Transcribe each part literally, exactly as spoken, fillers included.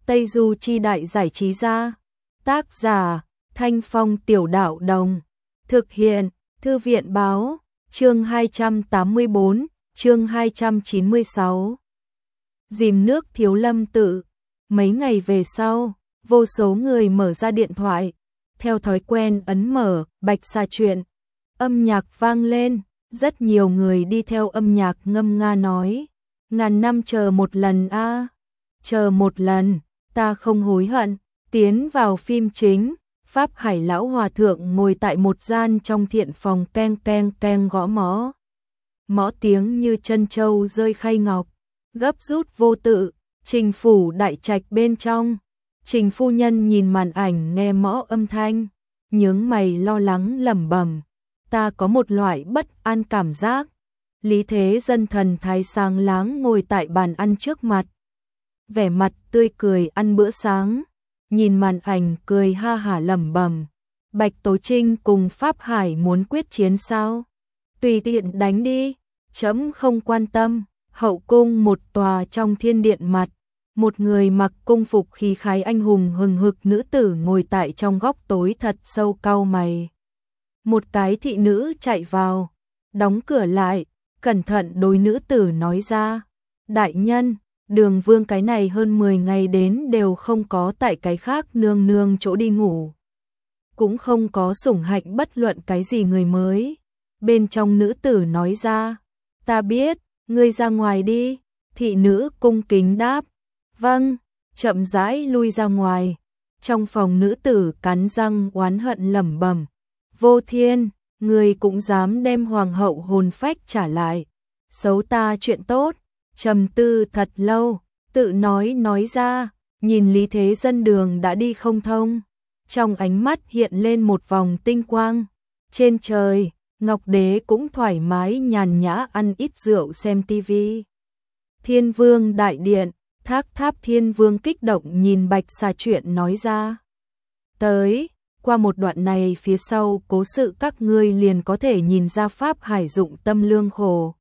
Tây Du Chi Đại Giải Trí Gia. Tác giả Thanh Phong Tiểu Đạo Đồng. Thực hiện Thư viện Báo. Chương hai trăm tám mươi bốn, chương hai trăm chín mươi sáu. Dìm nước Thiếu Lâm Tự. Mấy ngày về sau, vô số người mở ra điện thoại, theo thói quen ấn mở Bạch Xà Truyện. Âm nhạc vang lên, rất nhiều người đi theo âm nhạc ngâm nga nói: ngàn năm chờ một lần a, à. Chờ một lần, ta không hối hận. Tiến vào phim chính, Pháp Hải lão hòa thượng ngồi tại một gian trong thiện phòng, keng keng keng gõ mõ. Mõ tiếng như chân châu rơi khay ngọc, gấp rút vô tự. Trình phủ đại trạch bên trong, Trình phu nhân nhìn màn ảnh nghe mõ âm thanh, nhướng mày lo lắng lẩm bẩm: ta có một loại bất an cảm giác. Lý Thế Dân thần thái sáng láng ngồi tại bàn ăn trước mặt, vẻ mặt tươi cười ăn bữa sáng, nhìn màn ảnh cười ha hả lẩm bẩm: Bạch Tố Trinh cùng Pháp Hải muốn quyết chiến sao? Tùy tiện đánh đi, trẫm không quan tâm. Hậu cung một tòa trong thiên điện mặt, một người mặc cung phục khí khái anh hùng hừng hực nữ tử ngồi tại trong góc tối thật sâu cau mày. Một cái thị nữ chạy vào, đóng cửa lại, cẩn thận đối nữ tử nói ra: đại nhân, Đường Vương cái này hơn mười ngày đến đều không có tại cái khác nương nương chỗ đi ngủ, cũng không có sủng hạnh bất luận cái gì người mới. Bên trong nữ tử nói ra: ta biết, ngươi ra ngoài đi. Thị nữ cung kính đáp: vâng, chậm rãi lui ra ngoài. Trong phòng nữ tử cắn răng oán hận lẩm bẩm: Vô Thiên, ngươi cũng dám đem hoàng hậu hồn phách trả lại, xấu ta chuyện tốt. Trầm tư thật lâu, tự nói nói ra, nhìn Lý Thế Dân đường đã đi không thông, trong ánh mắt hiện lên một vòng tinh quang. Trên trời, Ngọc Đế cũng thoải mái nhàn nhã ăn ít rượu xem tivi. Thiên Vương đại điện, Thác Tháp Thiên Vương kích động nhìn Bạch Xà Truyện nói ra: tới, qua một đoạn này phía sau cố sự các ngươi liền có thể nhìn ra Pháp Hải dụng tâm lương khổ.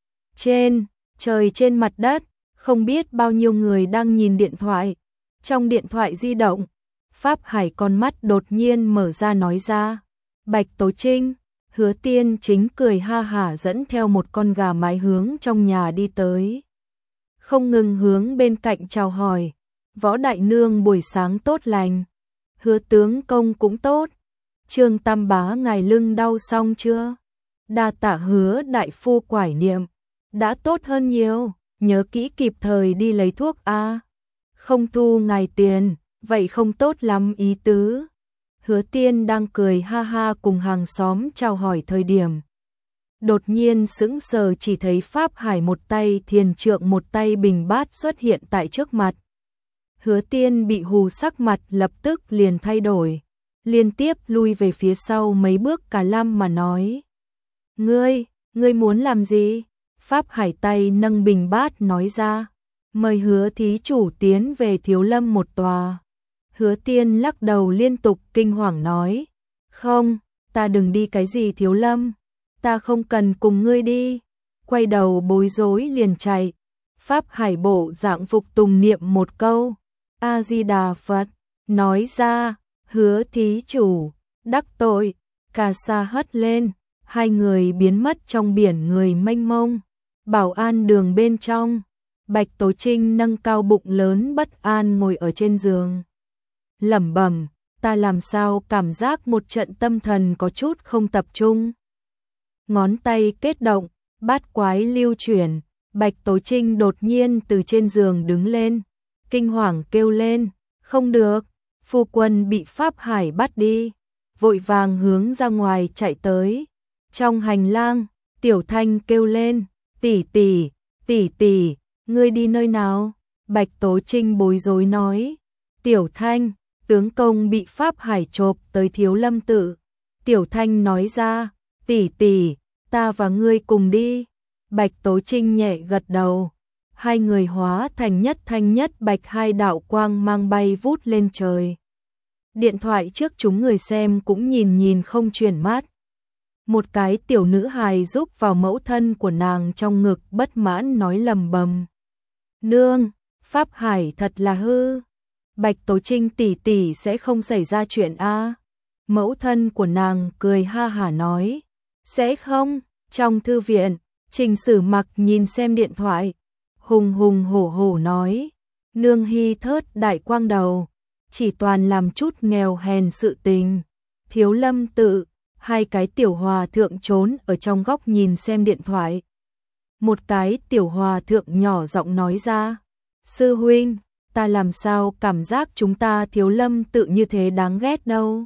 Trên trời trên mặt đất, không biết bao nhiêu người đang nhìn điện thoại. Trong điện thoại di động, Pháp Hải con mắt đột nhiên mở ra nói ra: Bạch Tố Trinh. Hứa Tiên Chính cười ha hả dẫn theo một con gà mái hướng trong nhà đi tới, không ngừng hướng bên cạnh chào hỏi: Võ đại nương buổi sáng tốt lành, Hứa tướng công cũng tốt, Trương Tam bá ngài lưng đau xong chưa? Đa tạ Hứa đại phu quải niệm, đã tốt hơn nhiều, nhớ kỹ kịp thời đi lấy thuốc a. Không thu ngài tiền, vậy không tốt lắm ý tứ. Hứa Tiên đang cười ha ha cùng hàng xóm chào hỏi thời điểm, đột nhiên sững sờ chỉ thấy Pháp Hải một tay thiền trượng một tay bình bát xuất hiện tại trước mặt. Hứa Tiên bị hù sắc mặt lập tức liền thay đổi, liên tiếp lui về phía sau mấy bước cả lăm mà nói: Ngươi, ngươi muốn làm gì? Pháp Hải tay nâng bình bát nói ra: mời Hứa thí chủ tiến về Thiếu Lâm một tòa. Hứa Tiên lắc đầu liên tục kinh hoàng nói: không, ta đừng đi cái gì Thiếu Lâm, ta không cần cùng ngươi đi. Quay đầu bối rối liền chạy. Pháp Hải bộ dạng phục tùng niệm một câu A Di Đà Phật, nói ra: Hứa thí chủ đắc tội. Cà sa hất lên, hai người biến mất trong biển người mênh mông. Bảo an đường bên trong, Bạch Tố Trinh nâng cao bụng lớn bất an ngồi ở trên giường, lẩm bẩm: ta làm sao cảm giác một trận tâm thần có chút không tập trung. Ngón tay kết động, bát quái lưu chuyển, Bạch Tố Trinh đột nhiên từ trên giường đứng lên, kinh hoàng kêu lên: không được, phu quân bị Pháp Hải bắt đi. Vội vàng hướng ra ngoài chạy tới. Trong hành lang, Tiểu Thanh kêu lên: tỷ tỷ, tỷ tỷ, ngươi đi nơi nào? Bạch Tố Trinh bối rối nói: Tiểu Thanh, tướng công bị Pháp Hải chộp tới Thiếu Lâm Tự. Tiểu Thanh nói ra: tỷ tỷ, ta và ngươi cùng đi. Bạch Tố Trinh nhẹ gật đầu. Hai người hóa thành nhất thanh nhất bạch hai đạo quang mang bay vút lên trời. Điện thoại trước chúng người xem cũng nhìn nhìn không chuyển mắt. Một cái tiểu nữ hài giúp vào mẫu thân của nàng trong ngực bất mãn nói lầm bầm: nương, Pháp Hải thật là hư. Bạch Tố Trinh tỷ tỷ sẽ không xảy ra chuyện a? Mẫu thân của nàng cười ha hả nói, sẽ không. Trong thư viện, Trình Sử Mặc nhìn xem điện thoại, hùng hùng hổ hổ nói, nương hy thớt đại quang đầu, chỉ toàn làm chút nghèo hèn sự tình. Thiếu Lâm Tự, hai cái tiểu hòa thượng trốn ở trong góc nhìn xem điện thoại. Một cái tiểu hòa thượng nhỏ giọng nói ra, sư huynh, ta làm sao cảm giác chúng ta Thiếu Lâm Tự như thế đáng ghét đâu.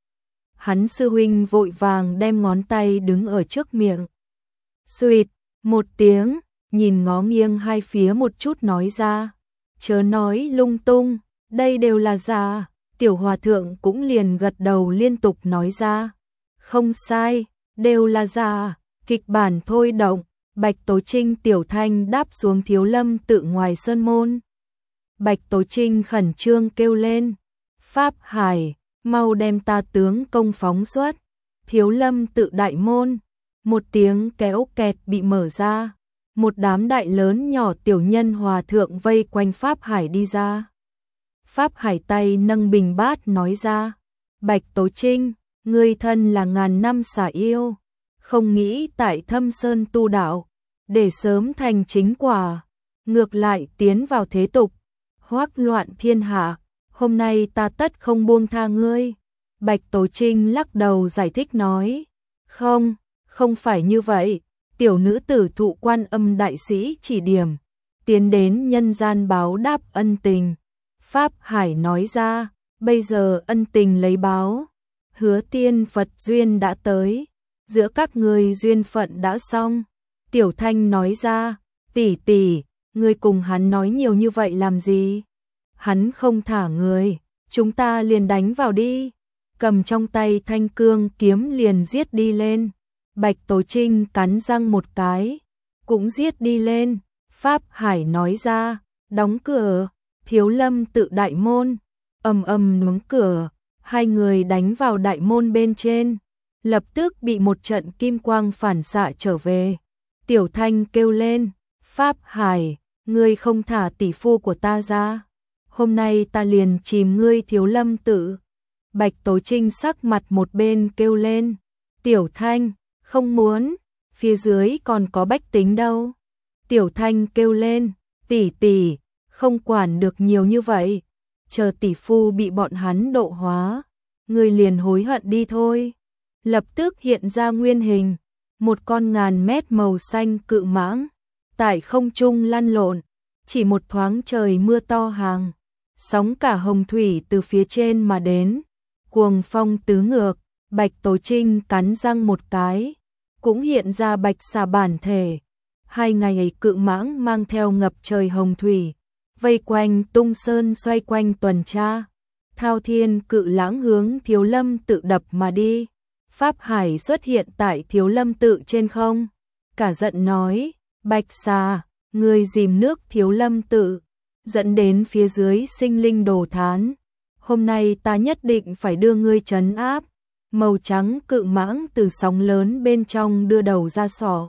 Hắn sư huynh vội vàng đem ngón tay đứng ở trước miệng. Xuyệt, một tiếng, nhìn ngó nghiêng hai phía một chút nói ra, chớ nói lung tung, đây đều là giả. Tiểu hòa thượng cũng liền gật đầu liên tục nói ra, không sai, đều là giả. Kịch bản thôi động, Bạch Tố Trinh tiểu thanh đáp xuống Thiếu Lâm Tự ngoài sơn môn. Bạch Tố Trinh khẩn trương kêu lên, Pháp Hải, mau đem ta tướng công phóng xuất. Thiếu Lâm Tự đại môn, một tiếng kéo kẹt bị mở ra, một đám đại lớn nhỏ tiểu nhân hòa thượng vây quanh Pháp Hải đi ra. Pháp Hải tay nâng bình bát nói ra, Bạch Tố Trinh, ngươi thân là ngàn năm xà yêu, không nghĩ tại Thâm Sơn tu đạo, để sớm thành chính quả, ngược lại tiến vào thế tục, hoắc loạn thiên hạ, hôm nay ta tất không buông tha ngươi. Bạch Tố Trinh lắc đầu giải thích nói, không, không phải như vậy, tiểu nữ tử thụ Quan Âm đại sĩ chỉ điểm, tiến đến nhân gian báo đáp ân tình. Pháp Hải nói ra, bây giờ ân tình lấy báo, Hứa Tiên Phật duyên đã tới, giữa các người duyên phận đã xong. Tiểu Thanh nói ra, tỷ tỷ, ngươi cùng hắn nói nhiều như vậy làm gì? Hắn không thả người, chúng ta liền đánh vào đi. Cầm trong tay thanh cương kiếm liền giết đi lên. Bạch Tố Trinh cắn răng một cái, cũng giết đi lên. Pháp Hải nói ra, đóng cửa. Thiếu Lâm Tự đại môn, ầm ầm đóng cửa, hai người đánh vào đại môn bên trên, lập tức bị một trận kim quang phản xạ trở về. Tiểu Thanh kêu lên, Pháp Hải, ngươi không thả tỷ phu của ta ra, hôm nay ta liền chìm ngươi Thiếu Lâm Tự. Bạch Tố Trinh sắc mặt một bên kêu lên, Tiểu Thanh, không muốn, phía dưới còn có bách tính đâu. Tiểu Thanh kêu lên, tỷ tỷ, không quản được nhiều như vậy, chờ tỷ phu bị bọn hắn độ hóa, người liền hối hận đi thôi. Lập tức hiện ra nguyên hình, một con ngàn mét màu xanh cự mãng, tại không trung lăn lộn, chỉ một thoáng trời mưa to hàng, sóng cả hồng thủy từ phía trên mà đến, cuồng phong tứ ngược. Bạch Tố Trinh cắn răng một cái, cũng hiện ra bạch xà bản thể. Hai ngày ấy cự mãng mang theo ngập trời hồng thủy, vây quanh Tung Sơn xoay quanh tuần tra. Thao Thiên cự lãng hướng Thiếu Lâm Tự đập mà đi. Pháp Hải xuất hiện tại Thiếu Lâm Tự trên không, cả giận nói, Bạch xà, ngươi dìm nước Thiếu Lâm Tự, dẫn đến phía dưới sinh linh đồ thán. Hôm nay ta nhất định phải đưa ngươi trấn áp. Màu trắng cự mãng từ sóng lớn bên trong đưa đầu ra sọ.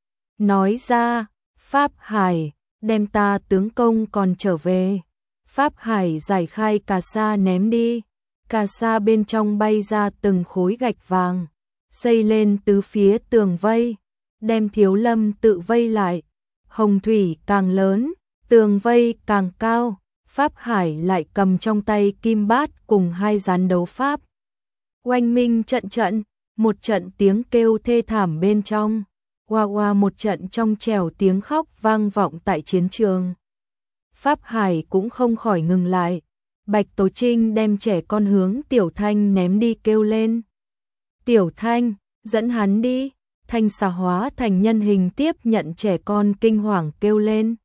Nói ra, Pháp Hải, đem ta tướng công còn trở về. Pháp Hải giải khai cà sa ném đi. Cà sa bên trong bay ra từng khối gạch vàng, xây lên tứ phía tường vây, đem Thiếu Lâm Tự vây lại. Hồng thủy càng lớn, tường vây càng cao. Pháp Hải lại cầm trong tay kim bát cùng hai gián đấu pháp. Oanh minh trận trận, một trận tiếng kêu thê thảm bên trong, oa oa một trận trong trẻo tiếng khóc vang vọng tại chiến trường. Pháp Hải cũng không khỏi ngừng lại. Bạch Tố Trinh đem trẻ con hướng Tiểu Thanh ném đi kêu lên. Tiểu Thanh, dẫn hắn đi. Thanh xà hóa thành nhân hình tiếp nhận trẻ con kinh hoàng kêu lên.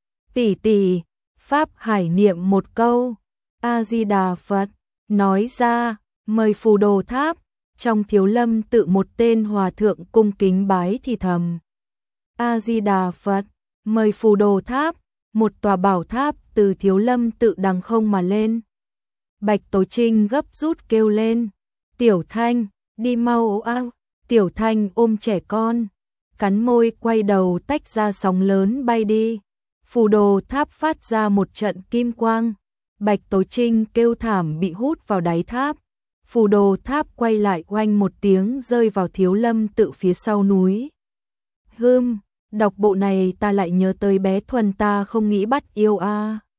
Tỷ tỷ. Pháp Hải niệm một câu, A-di-đà Phật, nói ra, mời Phù Đồ Tháp. Trong Thiếu Lâm Tự một tên hòa thượng cung kính bái thì thầm. A-di-đà Phật, mời Phù Đồ Tháp. Một tòa bảo tháp từ Thiếu Lâm Tự đằng không mà lên. Bạch Tố Trinh gấp rút kêu lên, Tiểu Thanh, đi mau a. Tiểu Thanh ôm trẻ con, cắn môi quay đầu tách ra sóng lớn bay đi. Phù Đồ Tháp phát ra một trận kim quang, Bạch Tố Trinh kêu thảm bị hút vào đáy tháp. Phù đồ tháp quay lại oanh một tiếng rơi vào Thiếu Lâm tự phía sau núi. Hưm, đọc bộ này ta lại nhớ tới bé Thuần ta không nghĩ bắt yêu a.